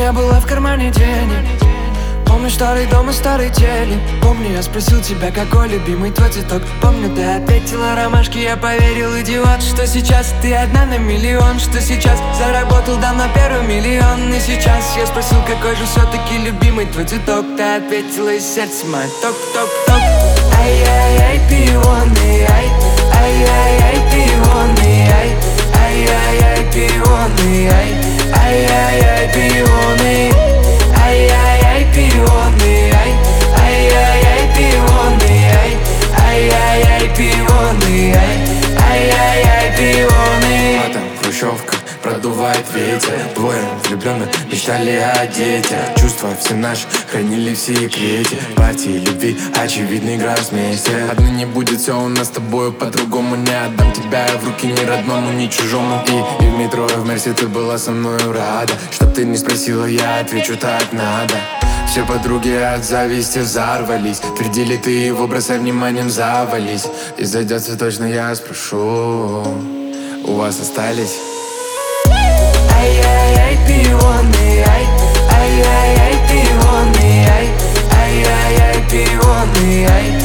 не было в кармане денег. Помню старый дом и старый телек. Помню, я спросил тебя, какой любимый твой цветок. Помню, ты ответила ромашки, я поверил, идиот. Что сейчас ты одна на миллион. Что сейчас заработал давно первый миллион. И сейчас я спросил, какой же все-таки любимый твой цветок. Ты ответила, и сердце мое ток-ток-ток. Ай-яй-яй, пионы, ай. Ай-яй-яй, пионы, ай. Ай-яй-яй, пионы, ай. Ай-яй-яй, пионы. Ай-яй-яй, пионы, ай. Ай-яй-яй, пионы, ай. Ай-яй-яй, пионы, ай. Ай-яй-яй, пионы. А там хрущевка, продувает ветер. Двое влюбленных мечтали о детях. Чувства все наши хранили в секрете. Партии любви, очевидно, игра вместе. Отныне будет все у нас с тобою по-другому. Не отдам тебя в руки ни родному, ни чужому. И в метро, и в Мерсе ты была со мною рада. Чтоб ты не спросила, я отвечу, так надо. Все подруги от зависти взорвались. Твердили, ты его бросай вниманием, завались. И зайдет цветочно, я спрошу, у вас остались? Ай-яй-яй, пионы, ай. Ай-яй-яй, пионы, ай. Ай-яй-яй, пионы, ай.